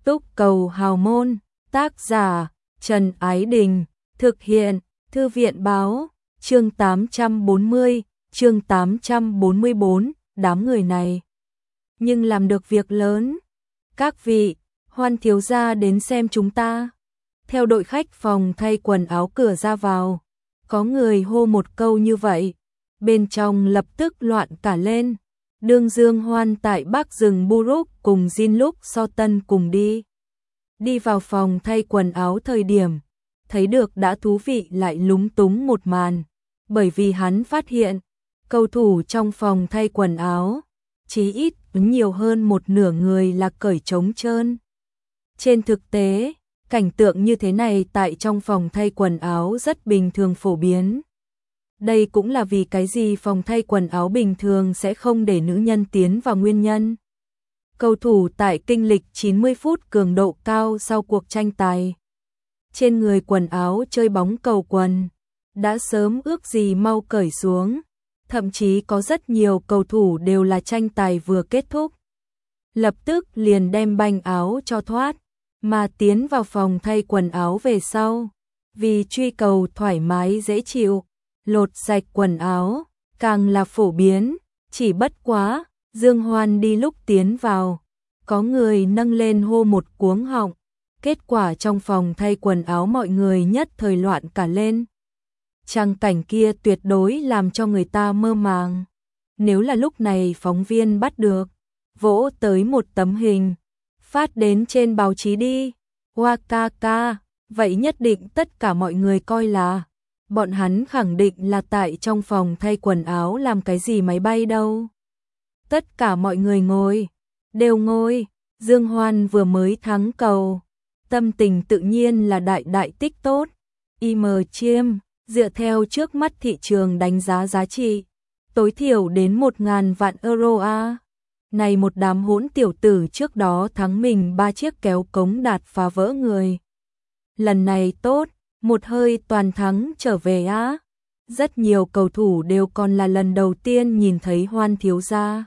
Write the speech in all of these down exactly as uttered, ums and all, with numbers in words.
Túc Cầu Hào Môn, tác giả Trần Ái Đình, thực hiện Thư viện Báo, chương tám trăm bốn mươi, chương tám trăm bốn mươi bốn, đám người này nhưng làm được việc lớn. Các vị, Hoan thiếu gia đến xem chúng ta. Theo đội khách phòng thay quần áo cửa ra vào, có người hô một câu như vậy, bên trong lập tức loạn cả lên. Đương Dương Hoan tại Bắc rừng Buruk cùng Jin Lúc So Tân cùng đi. Đi vào phòng thay quần áo thời điểm, thấy được đã thú vị lại lúng túng một màn, bởi vì hắn phát hiện, cầu thủ trong phòng thay quần áo, chí ít nhiều hơn một nửa người là cởi trống trơn. Trên thực tế, cảnh tượng như thế này tại trong phòng thay quần áo rất bình thường phổ biến. Đây cũng là vì cái gì phòng thay quần áo bình thường sẽ không để nữ nhân tiến vào nguyên nhân. Cầu thủ tại kinh lịch chín mươi phút cường độ cao sau cuộc tranh tài. Trên người quần áo chơi bóng cầu quần, đã sớm ước gì mau cởi xuống. Thậm chí có rất nhiều cầu thủ đều là tranh tài vừa kết thúc, lập tức liền đem banh áo cho thoát, mà tiến vào phòng thay quần áo về sau. Vì truy cầu thoải mái dễ chịu, lột sạch quần áo, càng là phổ biến, chỉ bất quá, Dương Hoan đi lúc tiến vào, có người nâng lên hô một cuống họng, kết quả trong phòng thay quần áo mọi người nhất thời loạn cả lên. Trang cảnh kia tuyệt đối làm cho người ta mơ màng. Nếu là lúc này phóng viên bắt được, vỗ tới một tấm hình, phát đến trên báo chí đi, Wakaka, vậy nhất định tất cả mọi người coi là, bọn hắn khẳng định là tại trong phòng thay quần áo làm cái gì máy bay đâu. Tất cả mọi người ngồi, đều ngồi, Dương Hoan vừa mới thắng cầu, tâm tình tự nhiên là đại đại tích tốt. i em Chiêm, dựa theo trước mắt thị trường đánh giá giá trị, tối thiểu đến một ngàn vạn euro a. Này một đám hỗn tiểu tử trước đó thắng mình ba chiếc kéo cống đạt phá vỡ người. Lần này tốt, một hơi toàn thắng trở về á. Rất nhiều cầu thủ đều còn là lần đầu tiên nhìn thấy Hoan thiếu gia,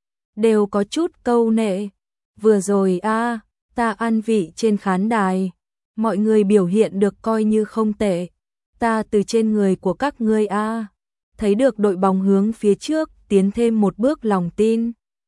đều có chút câu nệ. Vừa rồi a, ta ăn vị trên khán đài, mọi người biểu hiện được coi như không tệ. Ta từ trên người của các ngươi a, thấy được đội bóng hướng phía trước tiến thêm một bước lòng tin.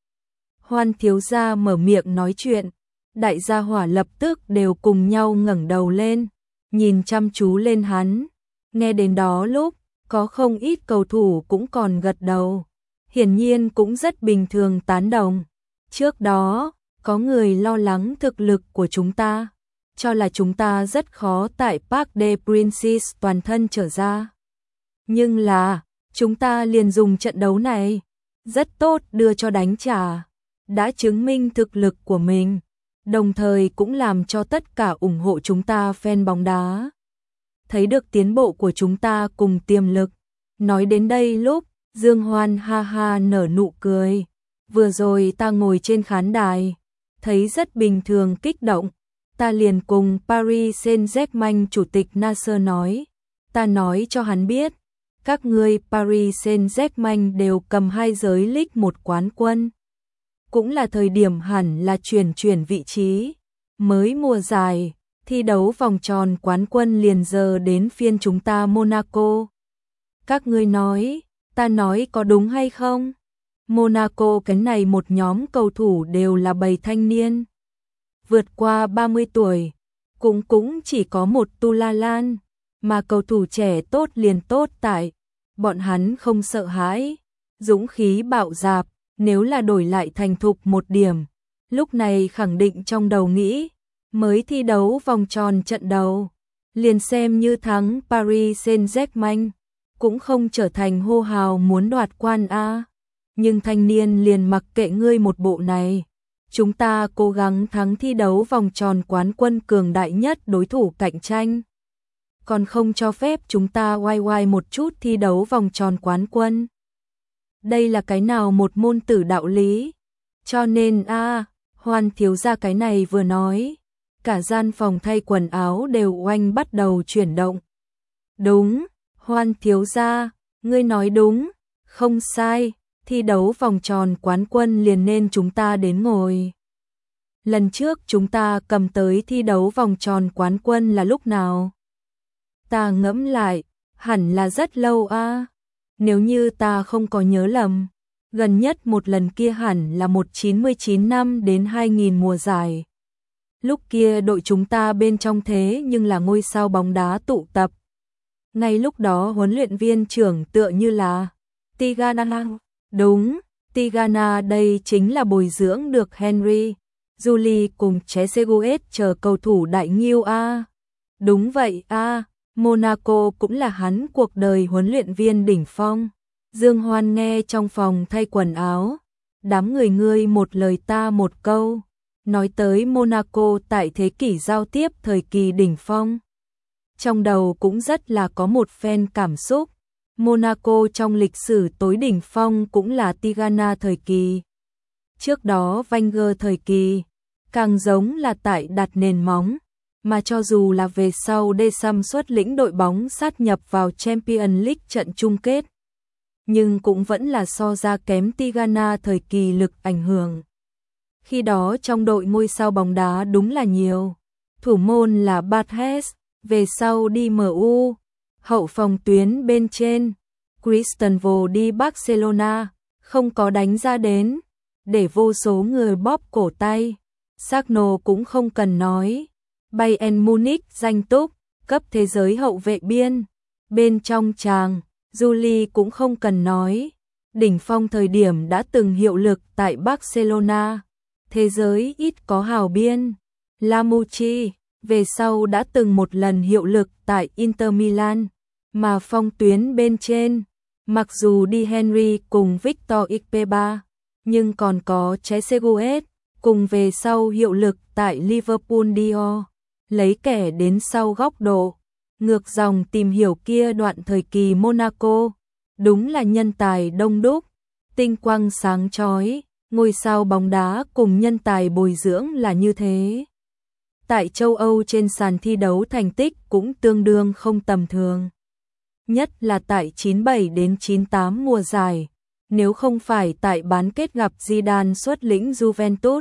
Hoan thiếu gia mở miệng nói chuyện, đại gia hỏa lập tức đều cùng nhau ngẩng đầu lên, nhìn chăm chú lên hắn. Nghe đến đó lúc, có không ít cầu thủ cũng còn gật đầu, hiển nhiên cũng rất bình thường tán đồng. Trước đó, có người lo lắng thực lực của chúng ta, cho là chúng ta rất khó tại Parc des Princes toàn thân trở ra. Nhưng là, chúng ta liền dùng trận đấu này, rất tốt đưa cho đánh trả, đã chứng minh thực lực của mình, đồng thời cũng làm cho tất cả ủng hộ chúng ta fan bóng đá thấy được tiến bộ của chúng ta cùng tiềm lực. Nói đến đây lúc, Dương Hoan ha ha nở nụ cười. Vừa rồi ta ngồi trên khán đài, thấy rất bình thường kích động. Ta liền cùng Paris Saint-Germain chủ tịch Nasser nói. Ta nói cho hắn biết, các ngươi Paris Saint-Germain đều cầm hai giới League một quán quân. Cũng là thời điểm hẳn là chuyển chuyển vị trí. Mới mùa giải, thi đấu vòng tròn quán quân liền giờ đến phiên chúng ta Monaco. Các ngươi nói, ta nói có đúng hay không? Monaco cái này một nhóm cầu thủ đều là bầy thanh niên, vượt qua ba mươi tuổi, cũng cũng chỉ có một Tu La Lan, mà cầu thủ trẻ tốt liền tốt tại, bọn hắn không sợ hãi, dũng khí bạo dạn, nếu là đổi lại thành thục một điểm, lúc này khẳng định trong đầu nghĩ, mới thi đấu vòng tròn trận đầu, liền xem như thắng Paris Saint-Germain, cũng không trở thành hô hào muốn đoạt quan a. Nhưng thanh niên liền mặc kệ ngươi một bộ này. Chúng ta cố gắng thắng thi đấu vòng tròn quán quân cường đại nhất đối thủ cạnh tranh. Còn không cho phép chúng ta oai oai một chút thi đấu vòng tròn quán quân. Đây là cái nào một môn tử đạo lý. Cho nên a, Hoan thiếu gia cái này vừa nói, cả gian phòng thay quần áo đều oanh bắt đầu chuyển động. Đúng, Hoan thiếu gia, ngươi nói đúng, không sai. Thi đấu vòng tròn quán quân liền nên chúng ta đến ngồi. lần trước chúng ta cầm tới thi đấu vòng tròn quán quân là lúc nào? Ta ngẫm lại, hẳn là rất lâu a. À. Nếu như ta không có nhớ lầm, gần nhất một lần kia hẳn là một chín chín năm đến hai nghìn mùa giải. Lúc kia đội chúng ta bên trong thế nhưng là ngôi sao bóng đá tụ tập. Ngay lúc đó huấn luyện viên trưởng tựa như là Tigana. Đúng, Tigana đây chính là bồi dưỡng được Henry, Julie cùng Trezeguet chờ cầu thủ đại nghiêu a. À. Đúng vậy a, à, Monaco cũng là hắn cuộc đời huấn luyện viên đỉnh phong. Dương Hoan nghe trong phòng thay quần áo, đám người ngươi một lời ta một câu, nói tới Monaco tại thế kỷ giao tiếp thời kỳ đỉnh phong. Trong đầu cũng rất là có một phen cảm xúc. Monaco trong lịch sử tối đỉnh phong cũng là Tigana thời kỳ. Trước đó Wenger thời kỳ, càng giống là tại đặt nền móng, mà cho dù là về sau Deschamps xuất lĩnh đội bóng sát nhập vào Champions League trận chung kết, nhưng cũng vẫn là so ra kém Tigana thời kỳ lực ảnh hưởng. Khi đó trong đội ngôi sao bóng đá đúng là nhiều. Thủ môn là Barthez, về sau đi em u, hậu phòng tuyến bên trên, Cristiano đi Barcelona, không có đánh ra đến, để vô số người bóp cổ tay. Sagno cũng không cần nói. Bayern Munich danh túc, cấp thế giới hậu vệ biên. Bên trong chàng, Julie cũng không cần nói. Đỉnh phong thời điểm đã từng hiệu lực tại Barcelona. Thế giới ít có hào biên. Lamucci, về sau đã từng một lần hiệu lực tại Inter Milan. Mà phong tuyến bên trên, mặc dù đi Henry cùng Victor Ikpeba, nhưng còn có Trezeguet, cùng về sau hiệu lực tại Liverpool Dior. Lấy kẻ đến sau góc độ, ngược dòng tìm hiểu kia đoạn thời kỳ Monaco, đúng là nhân tài đông đúc, tinh quang sáng chói, ngôi sao bóng đá cùng nhân tài bồi dưỡng là như thế. Tại châu Âu trên sàn thi đấu thành tích cũng tương đương không tầm thường. Nhất là tại chín bảy đến chín tám mùa giải, nếu không phải tại bán kết gặp Zidane xuất lĩnh Juventus,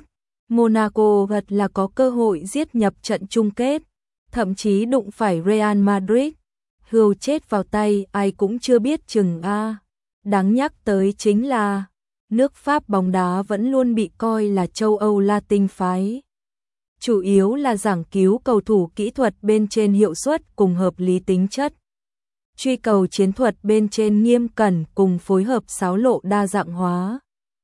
Monaco thật là có cơ hội giết nhập trận chung kết, thậm chí đụng phải Real Madrid. Hươu chết vào tay ai cũng chưa biết chừng a. Đáng nhắc tới chính là nước Pháp bóng đá vẫn luôn bị coi là châu Âu Latin phái. Chủ yếu là giảng cứu cầu thủ kỹ thuật bên trên hiệu suất cùng hợp lý tính chất. Truy cầu chiến thuật bên trên nghiêm cẩn cùng phối hợp xáo lộ đa dạng hóa.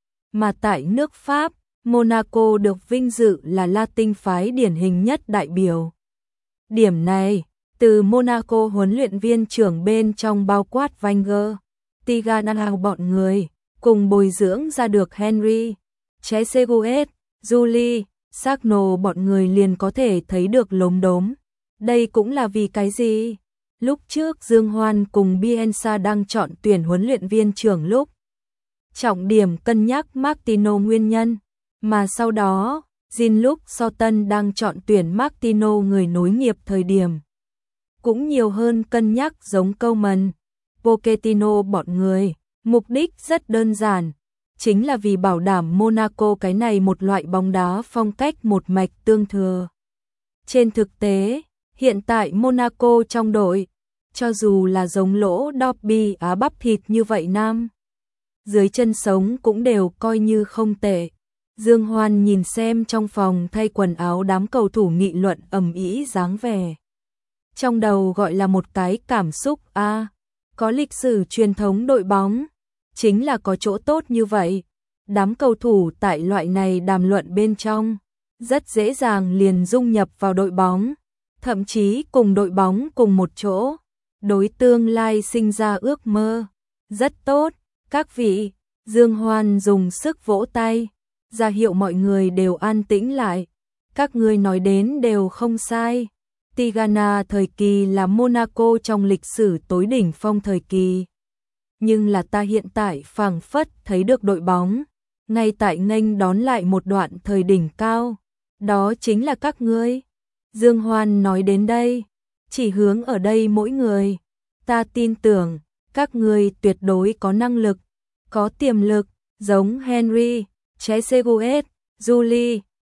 Mà tại nước Pháp, Monaco được vinh dự là Latin phái điển hình nhất đại biểu. Điểm này, từ Monaco huấn luyện viên trưởng bên trong bao quát Wenger, Tigana bọn người, cùng bồi dưỡng ra được Henry, Trezeguet, Julie, Sagno bọn người liền có thể thấy được lốm đốm. Đây cũng là vì cái gì? Lúc trước Dương Hoan cùng Bielsa đang chọn tuyển huấn luyện viên trưởng lúc trọng điểm cân nhắc Martino nguyên nhân, mà sau đó, Jean-Luc Soton đang chọn tuyển Martino người nối nghiệp thời điểm. Cũng nhiều hơn cân nhắc giống Koeman, Pochettino bọn người, mục đích rất đơn giản, chính là vì bảo đảm Monaco cái này một loại bóng đá phong cách một mạch tương thừa. Trên thực tế, hiện tại Monaco trong đội, cho dù là giống lỗ Derby Á bắp thịt như vậy nam, dưới chân sống cũng đều coi như không tệ. Dương Hoan nhìn xem trong phòng thay quần áo đám cầu thủ nghị luận ầm ĩ dáng vẻ. Trong đầu gọi là một cái cảm xúc a, à, có lịch sử truyền thống đội bóng, chính là có chỗ tốt như vậy. Đám cầu thủ tại loại này đàm luận bên trong, rất dễ dàng liền dung nhập vào đội bóng, thậm chí cùng đội bóng cùng một chỗ, đối tương lai sinh ra ước mơ. Rất tốt, các vị. Dương Hoan dùng sức vỗ tay, ra hiệu mọi người đều an tĩnh lại. Các ngươi nói đến đều không sai. Tigana thời kỳ là Monaco trong lịch sử tối đỉnh phong thời kỳ. Nhưng là ta hiện tại phảng phất thấy được đội bóng, ngay tại nghênh đón lại một đoạn thời đỉnh cao. Đó chính là các ngươi. Dương Hoan nói đến đây, chỉ hướng ở đây mỗi người. Ta tin tưởng, các ngươi tuyệt đối có năng lực, có tiềm lực, giống Henry, Trezeguet, Julie,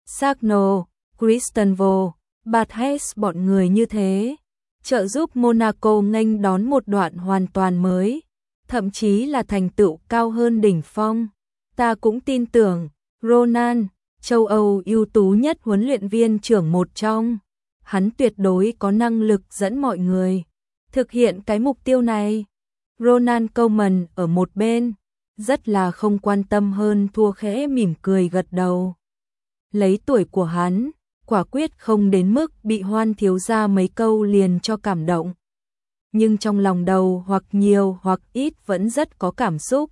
Sagno, Cristenvo, Barthez bọn người như thế, trợ giúp Monaco nghênh đón một đoạn hoàn toàn mới, thậm chí là thành tựu cao hơn đỉnh phong. Ta cũng tin tưởng, Ronald, châu Âu ưu tú nhất huấn luyện viên trưởng một trong, hắn tuyệt đối có năng lực dẫn mọi người thực hiện cái mục tiêu này. Ronald Koeman ở một bên, rất là không quan tâm hơn thua khẽ mỉm cười gật đầu. Lấy tuổi của hắn, quả quyết không đến mức bị Hoan thiếu gia mấy câu liền cho cảm động. Nhưng trong lòng đầu hoặc nhiều hoặc ít vẫn rất có cảm xúc.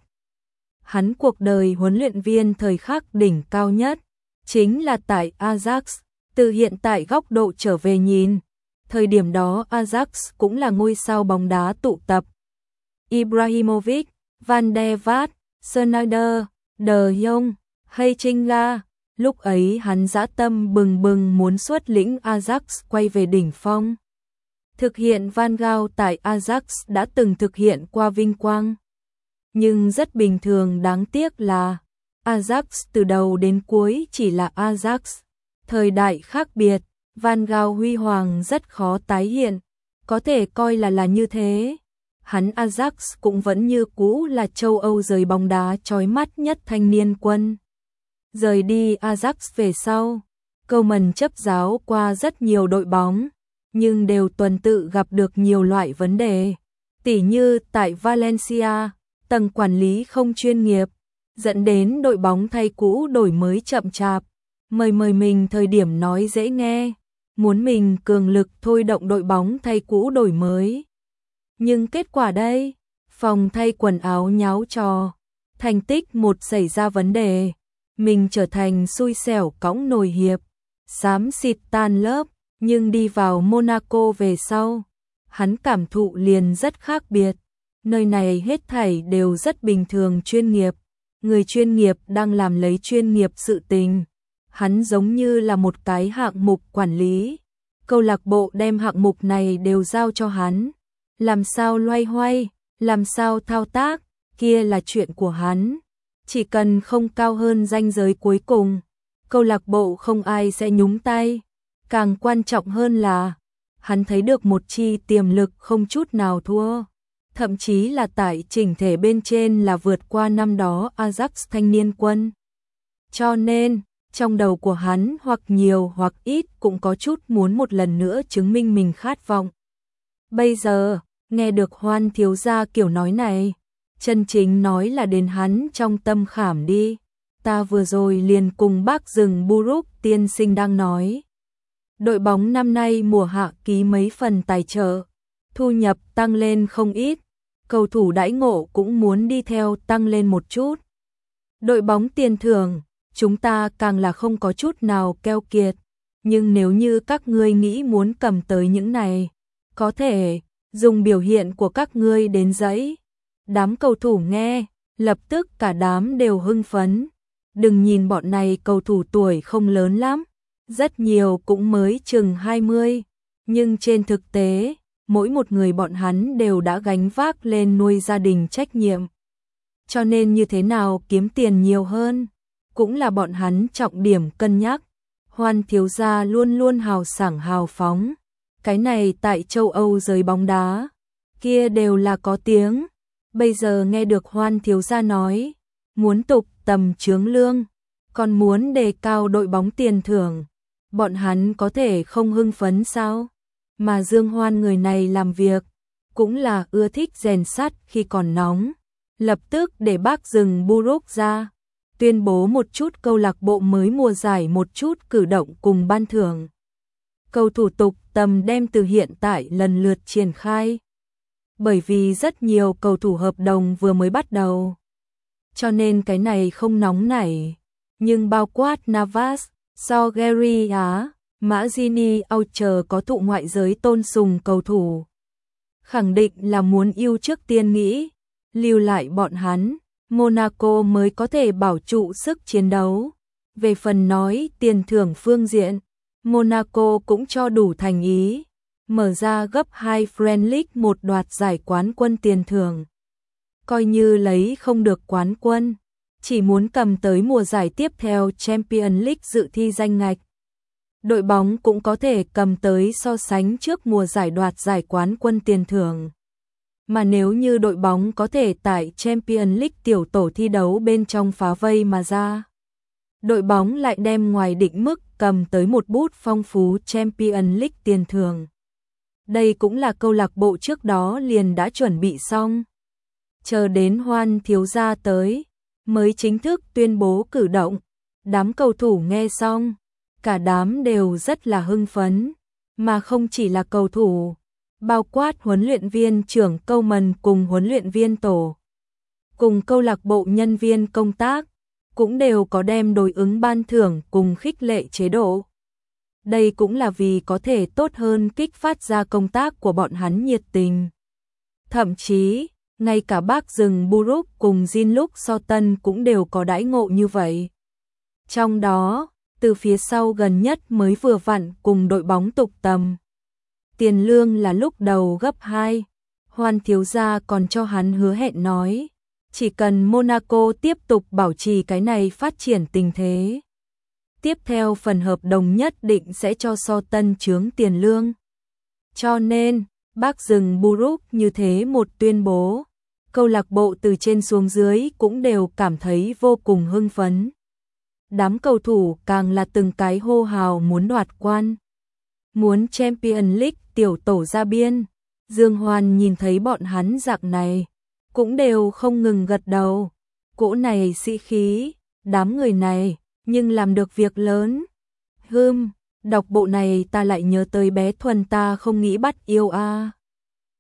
Hắn cuộc đời huấn luyện viên thời khắc đỉnh cao nhất, chính là tại Ajax, từ hiện tại góc độ trở về nhìn. Thời điểm đó Ajax cũng là ngôi sao bóng đá tụ tập. Ibrahimovic, Van der Vaart, Sneijder, De Jong, Heitinga. Lúc ấy hắn dã tâm bừng bừng muốn xuất lĩnh Ajax quay về đỉnh phong. Thực hiện Van Gaal tại Ajax đã từng thực hiện qua vinh quang. Nhưng rất bình thường đáng tiếc là Ajax từ đầu đến cuối chỉ là Ajax. Thời đại khác biệt, Van Gaal huy hoàng rất khó tái hiện. Có thể coi là là như thế. Hắn Ajax cũng vẫn như cũ là châu Âu giới bóng đá chói mắt nhất thanh niên quân. Rời đi Ajax về sau, Koeman chấp giáo qua rất nhiều đội bóng, nhưng đều tuần tự gặp được nhiều loại vấn đề. Tỉ như tại Valencia, tầng quản lý không chuyên nghiệp, dẫn đến đội bóng thay cũ đổi mới chậm chạp. Mời mời mình thời điểm nói dễ nghe, muốn mình cường lực thôi động đội bóng thay cũ đổi mới. Nhưng kết quả đây, phòng thay quần áo nháo trò, thành tích một xảy ra vấn đề, mình trở thành xui xẻo cõng nồi hiệp, xám xịt tan lớp, nhưng đi vào Monaco về sau, hắn cảm thụ liền rất khác biệt. Nơi này hết thảy đều rất bình thường chuyên nghiệp, người chuyên nghiệp đang làm lấy chuyên nghiệp sự tình. Hắn giống như là một cái hạng mục quản lý, câu lạc bộ đem hạng mục này đều giao cho hắn. Làm sao loay hoay, làm sao thao tác, kia là chuyện của hắn. Chỉ cần không cao hơn ranh giới cuối cùng, câu lạc bộ không ai sẽ nhúng tay. Càng quan trọng hơn là, hắn thấy được một chi tiềm lực không chút nào thua. Thậm chí là tại chỉnh thể bên trên là vượt qua năm đó Ajax thanh niên quân. Cho nên, trong đầu của hắn hoặc nhiều hoặc ít cũng có chút muốn một lần nữa chứng minh mình khát vọng. Bây giờ, nghe được Hoan thiếu gia kiểu nói này, chân chính nói là đến hắn trong tâm khảm đi. Ta vừa rồi liền cùng bác rừng Buruk tiên sinh đang nói. Đội bóng năm nay mùa hạ ký mấy phần tài trợ, thu nhập tăng lên không ít, cầu thủ đãi ngộ cũng muốn đi theo tăng lên một chút. Đội bóng tiền thưởng, chúng ta càng là không có chút nào keo kiệt, nhưng nếu như các ngươi nghĩ muốn cầm tới những này, có thể dùng biểu hiện của các ngươi đến giấy. Đám cầu thủ nghe, lập tức cả đám đều hưng phấn. Đừng nhìn bọn này cầu thủ tuổi không lớn lắm, rất nhiều cũng mới chừng hai mươi, nhưng trên thực tế, mỗi một người bọn hắn đều đã gánh vác lên nuôi gia đình trách nhiệm. Cho nên như thế nào kiếm tiền nhiều hơn, cũng là bọn hắn trọng điểm cân nhắc. Hoan thiếu gia luôn luôn hào sảng hào phóng. Cái này tại châu Âu giới bóng đá, kia đều là có tiếng. Bây giờ nghe được Hoan thiếu gia nói, muốn tục tầm chướng lương, còn muốn đề cao đội bóng tiền thưởng, bọn hắn có thể không hưng phấn sao? Mà Dương Hoan người này làm việc, cũng là ưa thích rèn sắt khi còn nóng. Lập tức để bác rừng Buruk ra, tuyên bố một chút câu lạc bộ mới mùa giải một chút cử động cùng ban thưởng. Cầu thủ tục tầm đem từ hiện tại lần lượt triển khai. Bởi vì rất nhiều cầu thủ hợp đồng vừa mới bắt đầu, cho nên cái này không nóng nảy. Nhưng bao quát Navas, Sogeri Á, Mazzini Aucher có thụ ngoại giới tôn sùng cầu thủ. Khẳng định là muốn yêu trước tiên nghĩ, lưu lại bọn hắn, Monaco mới có thể bảo trụ sức chiến đấu. Về phần nói tiền thưởng phương diện, Monaco cũng cho đủ thành ý, mở ra gấp hai French League một đoạt giải quán quân tiền thưởng. Coi như lấy không được quán quân, chỉ muốn cầm tới mùa giải tiếp theo Champions League dự thi danh ngạch. Đội bóng cũng có thể cầm tới so sánh trước mùa giải đoạt giải quán quân tiền thưởng. Mà nếu như đội bóng có thể tại Champions League tiểu tổ thi đấu bên trong phá vây mà ra, đội bóng lại đem ngoài định mức cầm tới một bút phong phú Champions League tiền thưởng. Đây cũng là câu lạc bộ trước đó liền đã chuẩn bị xong. Chờ đến Hoan thiếu gia tới, mới chính thức tuyên bố cử động. Đám cầu thủ nghe xong, cả đám đều rất là hưng phấn, mà không chỉ là cầu thủ, bao quát huấn luyện viên trưởng Coleman cùng huấn luyện viên tổ, cùng câu lạc bộ nhân viên công tác, cũng đều có đem đối ứng ban thưởng cùng khích lệ chế độ. Đây cũng là vì có thể tốt hơn kích phát ra công tác của bọn hắn nhiệt tình. Thậm chí, ngay cả bác rừng Buruk cùng Jean-Luc Soton cũng đều có đãi ngộ như vậy. Trong đó, từ phía sau gần nhất mới vừa vặn cùng đội bóng tục tầm. Tiền lương là lúc đầu gấp hai. Hoan thiếu gia còn cho hắn hứa hẹn nói, chỉ cần Monaco tiếp tục bảo trì cái này phát triển tình thế, tiếp theo phần hợp đồng nhất định sẽ cho Soton chướng tiền lương. Cho nên, bác rừng Buruk như thế một tuyên bố, câu lạc bộ từ trên xuống dưới cũng đều cảm thấy vô cùng hưng phấn. Đám cầu thủ càng là từng cái hô hào muốn đoạt quan, muốn Champions League tiểu tổ ra biên. Dương Hoan nhìn thấy bọn hắn dạng này, cũng đều không ngừng gật đầu. Cỗ này sĩ khí, đám người này, nhưng làm được việc lớn. Hừm, đọc bộ này ta lại nhớ tới bé Thuần ta không nghĩ bắt yêu a. À.